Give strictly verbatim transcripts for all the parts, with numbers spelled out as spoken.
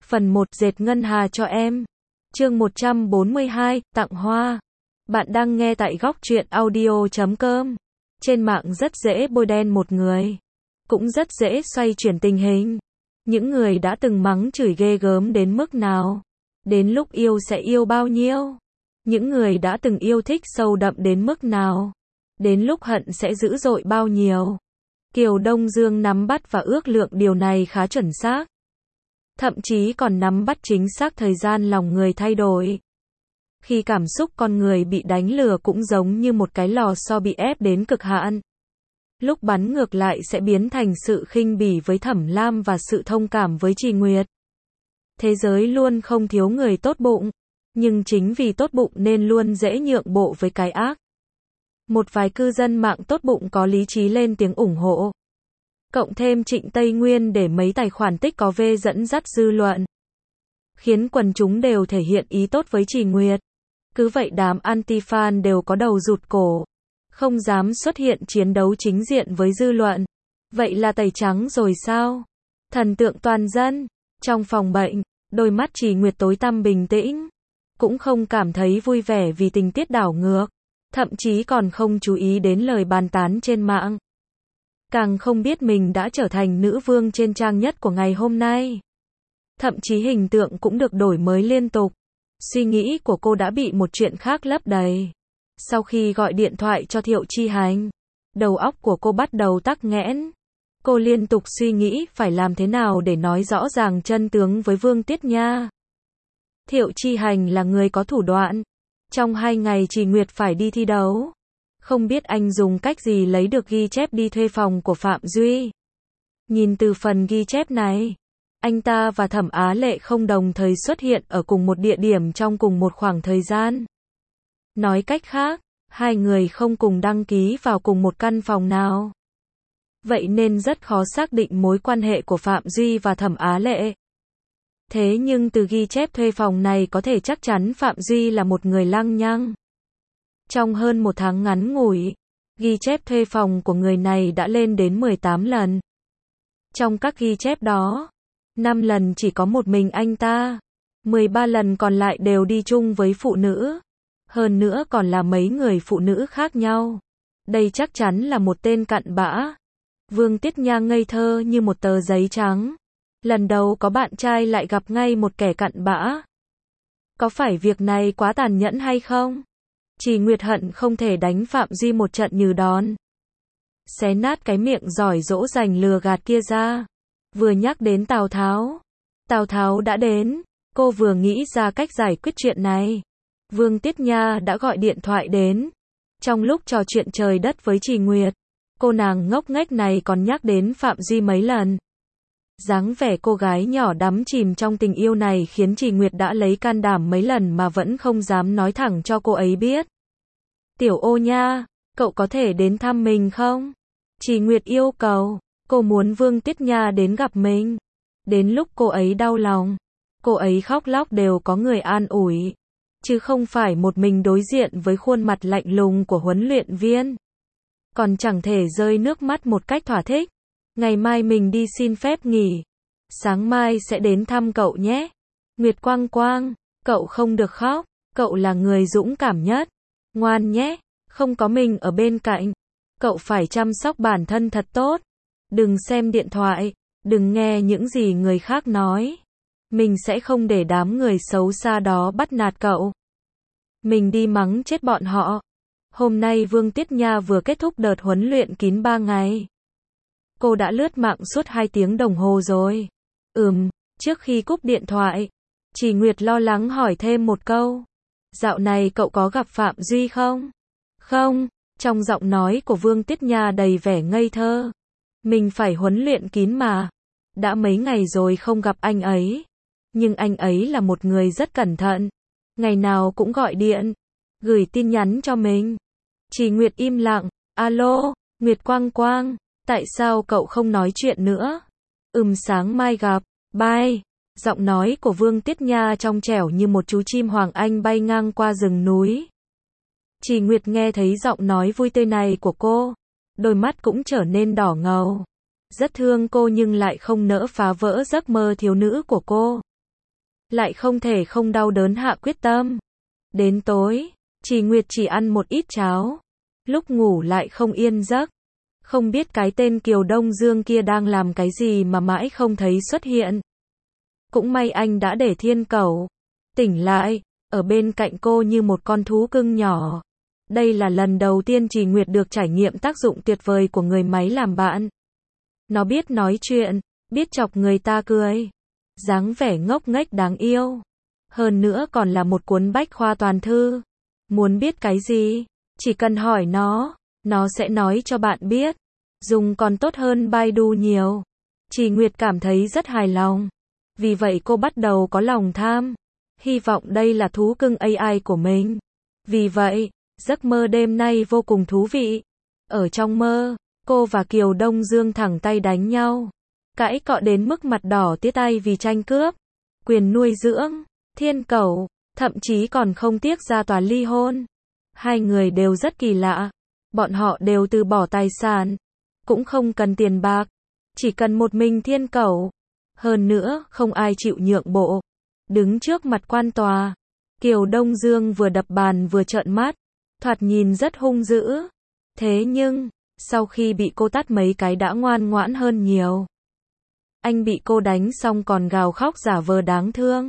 Phần một dệt ngân hà cho em. Chương một trăm bốn mươi hai, tặng hoa. Bạn đang nghe tại góc truyện audio chấm com. Trên mạng rất dễ bôi đen một người. Cũng rất dễ xoay chuyển tình hình. Những người đã từng mắng chửi ghê gớm đến mức nào. Đến lúc yêu sẽ yêu bao nhiêu. Những người đã từng yêu thích sâu đậm đến mức nào. Đến lúc hận sẽ dữ dội bao nhiêu. Kiều Đông Dương nắm bắt và ước lượng điều này khá chuẩn xác. Thậm chí còn nắm bắt chính xác thời gian lòng người thay đổi. Khi cảm xúc con người bị đánh lừa cũng giống như một cái lò xo bị ép đến cực hạn. Lúc bắn ngược lại sẽ biến thành sự khinh bỉ với Thẩm Lam và sự thông cảm với Trì Nguyệt. Thế giới luôn không thiếu người tốt bụng, nhưng chính vì tốt bụng nên luôn dễ nhượng bộ với cái ác. Một vài cư dân mạng tốt bụng có lý trí lên tiếng ủng hộ. Cộng thêm Trịnh Tây Nguyên để mấy tài khoản tích có vê dẫn dắt dư luận. Khiến quần chúng đều thể hiện ý tốt với Trì Nguyệt. Cứ vậy đám anti-fan đều có đầu rụt cổ. Không dám xuất hiện chiến đấu chính diện với dư luận. Vậy là tẩy trắng rồi sao? Thần tượng toàn dân. Trong phòng bệnh, đôi mắt Trì Nguyệt tối tăm bình tĩnh. Cũng không cảm thấy vui vẻ vì tình tiết đảo ngược. Thậm chí còn không chú ý đến lời bàn tán trên mạng. Càng không biết mình đã trở thành nữ vương trên trang nhất của ngày hôm nay. Thậm chí hình tượng cũng được đổi mới liên tục. Suy nghĩ của cô đã bị một chuyện khác lấp đầy. Sau khi gọi điện thoại cho Thiệu Chi Hành, đầu óc của cô bắt đầu tắc nghẽn. Cô liên tục suy nghĩ phải làm thế nào để nói rõ ràng chân tướng với Vương Tiết Nha. Thiệu Chi Hành là người có thủ đoạn. Trong hai ngày Trì Nguyệt phải đi thi đấu. Không biết anh dùng cách gì lấy được ghi chép đi thuê phòng của Phạm Duy. Nhìn từ phần ghi chép này, anh ta và Thẩm Á Lệ không đồng thời xuất hiện ở cùng một địa điểm trong cùng một khoảng thời gian. Nói cách khác, hai người không cùng đăng ký vào cùng một căn phòng nào. Vậy nên rất khó xác định mối quan hệ của Phạm Duy và Thẩm Á Lệ. Thế nhưng từ ghi chép thuê phòng này có thể chắc chắn Phạm Duy là một người lăng nhăng. Trong hơn một tháng ngắn ngủi, ghi chép thuê phòng của người này đã lên đến mười tám lần. Trong các ghi chép đó, năm lần chỉ có một mình anh ta, mười ba lần còn lại đều đi chung với phụ nữ. Hơn nữa còn là mấy người phụ nữ khác nhau. Đây chắc chắn là một tên cặn bã. Vương Tiết Nha ngây thơ như một tờ giấy trắng. Lần đầu có bạn trai lại gặp ngay một kẻ cặn bã. Có phải việc này quá tàn nhẫn hay không? Trì Nguyệt hận không thể đánh Phạm Duy một trận như đòn. Xé nát cái miệng giỏi dỗ dành lừa gạt kia ra. Vừa nhắc đến Tào Tháo. Tào Tháo đã đến. Cô vừa nghĩ ra cách giải quyết chuyện này. Vương Tiết Nha đã gọi điện thoại đến. Trong lúc trò chuyện trời đất với Trì Nguyệt, cô nàng ngốc nghếch này còn nhắc đến Phạm Duy mấy lần. Dáng vẻ cô gái nhỏ đắm chìm trong tình yêu này khiến Trì Nguyệt đã lấy can đảm mấy lần mà vẫn không dám nói thẳng cho cô ấy biết. Tiểu Ô Nha, cậu có thể đến thăm mình không? Trì Nguyệt yêu cầu. Cô muốn Vương Tiết Nha đến gặp mình. Đến lúc cô ấy đau lòng, cô ấy khóc lóc đều có người an ủi. Chứ không phải một mình đối diện với khuôn mặt lạnh lùng của huấn luyện viên. Còn chẳng thể rơi nước mắt một cách thỏa thích. Ngày mai mình đi xin phép nghỉ. Sáng mai sẽ đến thăm cậu nhé. Nguyệt Quang Quang, cậu không được khóc. Cậu là người dũng cảm nhất. Ngoan nhé, không có mình ở bên cạnh. Cậu phải chăm sóc bản thân thật tốt. Đừng xem điện thoại. Đừng nghe những gì người khác nói. Mình sẽ không để đám người xấu xa đó bắt nạt cậu. Mình đi mắng chết bọn họ. Hôm nay Vương Tiết Nha vừa kết thúc đợt huấn luyện kín ba ngày. Cô đã lướt mạng suốt hai tiếng đồng hồ rồi. Ừm, trước khi cúp điện thoại, Trì Nguyệt lo lắng hỏi thêm một câu. Dạo này cậu có gặp Phạm Duy không? Không, trong giọng nói của Vương Tiết Nha đầy vẻ ngây thơ. Mình phải huấn luyện kín mà. Đã mấy ngày rồi không gặp anh ấy. Nhưng anh ấy là một người rất cẩn thận. Ngày nào cũng gọi điện, gửi tin nhắn cho mình. Trì Nguyệt im lặng. Alo, Nguyệt Quang Quang, tại sao cậu không nói chuyện nữa? Ừm sáng mai gặp, bye. Giọng nói của Vương Tiết Nha trong trẻo như một chú chim hoàng anh bay ngang qua rừng núi. Trì Nguyệt nghe thấy giọng nói vui tươi này của cô. Đôi mắt cũng trở nên đỏ ngầu. Rất thương cô nhưng lại không nỡ phá vỡ giấc mơ thiếu nữ của cô. lại không thể không đau đớn hạ quyết tâm. Đến tối, Trì Nguyệt chỉ ăn một ít cháo, lúc ngủ lại không yên giấc. Không biết cái tên Kiều Đông Dương kia đang làm cái gì mà mãi không thấy xuất hiện. Cũng may anh đã để Thiên Cẩu tỉnh lại, ở bên cạnh cô như một con thú cưng nhỏ. Đây là lần đầu tiên Trì Nguyệt được trải nghiệm tác dụng tuyệt vời của người máy làm bạn. Nó biết nói chuyện, biết chọc người ta cười, dáng vẻ ngốc nghếch đáng yêu. Hơn nữa còn là một cuốn bách khoa toàn thư. Muốn biết cái gì, chỉ cần hỏi nó, nó sẽ nói cho bạn biết. Dùng còn tốt hơn Baidu nhiều. Trì Nguyệt cảm thấy rất hài lòng. Vì vậy cô bắt đầu có lòng tham. Hy vọng đây là thú cưng a i của mình. Vì vậy, giấc mơ đêm nay vô cùng thú vị. Ở trong mơ, cô và Kiều Đông Dương thẳng tay đánh nhau. Cãi cọ đến mức mặt đỏ tía tay vì tranh cướp quyền nuôi dưỡng. Thiên Cẩu, thậm chí còn không tiếc ra tòa ly hôn. Hai người đều rất kỳ lạ. Bọn họ đều từ bỏ tài sản. Cũng không cần tiền bạc. Chỉ cần một mình Thiên Cẩu. Hơn nữa, không ai chịu nhượng bộ. Đứng trước mặt quan tòa, Kiều Đông Dương vừa đập bàn vừa trợn mắt. Thoạt nhìn rất hung dữ. Thế nhưng, sau khi bị cô tát mấy cái đã ngoan ngoãn hơn nhiều. Anh bị cô đánh xong còn gào khóc giả vờ đáng thương.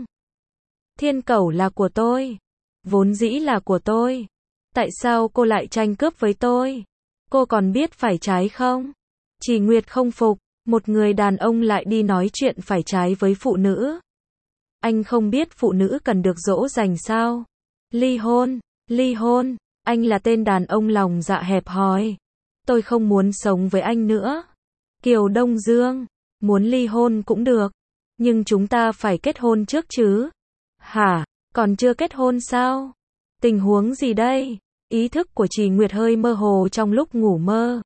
Thiên Cẩu là của tôi. Vốn dĩ là của tôi. Tại sao cô lại tranh cướp với tôi? Cô còn biết phải trái không? Trì Nguyệt không phục. Một người đàn ông lại đi nói chuyện phải trái với phụ nữ. Anh không biết phụ nữ cần được dỗ dành sao? Ly hôn, ly hôn. Anh là tên đàn ông lòng dạ hẹp hòi. Tôi không muốn sống với anh nữa. Kiều Đông Dương, muốn ly hôn cũng được. Nhưng chúng ta phải kết hôn trước chứ. Hả, còn chưa kết hôn sao? Tình huống gì đây? Ý thức của Trì Nguyệt hơi mơ hồ trong lúc ngủ mơ.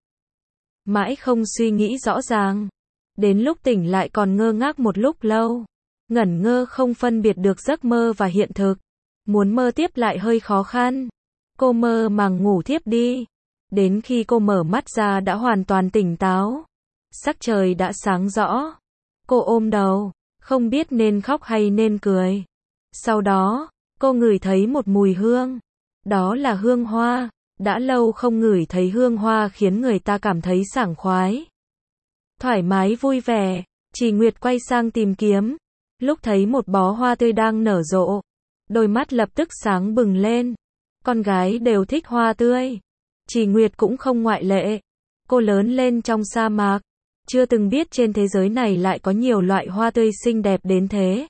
Mãi không suy nghĩ rõ ràng. Đến lúc tỉnh lại còn ngơ ngác một lúc lâu. Ngẩn ngơ không phân biệt được giấc mơ và hiện thực. Muốn mơ tiếp lại hơi khó khăn. Cô mơ màng ngủ thiếp đi. Đến khi cô mở mắt ra đã hoàn toàn tỉnh táo. Sắc trời đã sáng rõ. Cô ôm đầu, không biết nên khóc hay nên cười. Sau đó, cô ngửi thấy một mùi hương. Đó là hương hoa. Đã lâu không ngửi thấy hương hoa khiến người ta cảm thấy sảng khoái. Thoải mái vui vẻ, Trì Nguyệt quay sang tìm kiếm. Lúc thấy một bó hoa tươi đang nở rộ, đôi mắt lập tức sáng bừng lên. Con gái đều thích hoa tươi. Trì Nguyệt cũng không ngoại lệ. Cô lớn lên trong sa mạc, chưa từng biết trên thế giới này lại có nhiều loại hoa tươi xinh đẹp đến thế.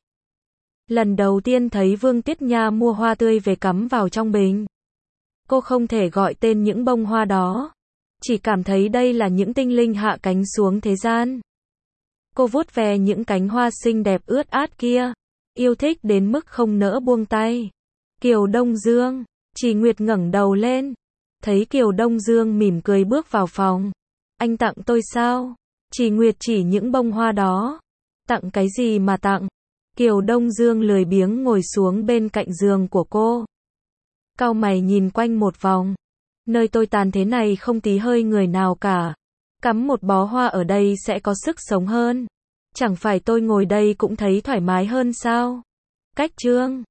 Lần đầu tiên thấy Vương Tiết Nha mua hoa tươi về cắm vào trong bình. Cô không thể gọi tên những bông hoa đó. Chỉ cảm thấy đây là những tinh linh hạ cánh xuống thế gian. Cô vuốt ve những cánh hoa xinh đẹp ướt át kia. Yêu thích đến mức không nỡ buông tay. Kiều Đông Dương, Trì Nguyệt ngẩng đầu lên. Thấy Kiều Đông Dương mỉm cười bước vào phòng. Anh tặng tôi sao? Trì Nguyệt chỉ những bông hoa đó. Tặng cái gì mà tặng? Kiều Đông Dương lười biếng ngồi xuống bên cạnh giường của cô. Cau mày nhìn quanh một vòng. Nơi tôi tàn thế này không tí hơi người nào cả. Cắm một bó hoa ở đây sẽ có sức sống hơn. Chẳng phải tôi ngồi đây cũng thấy thoải mái hơn sao? Cách chương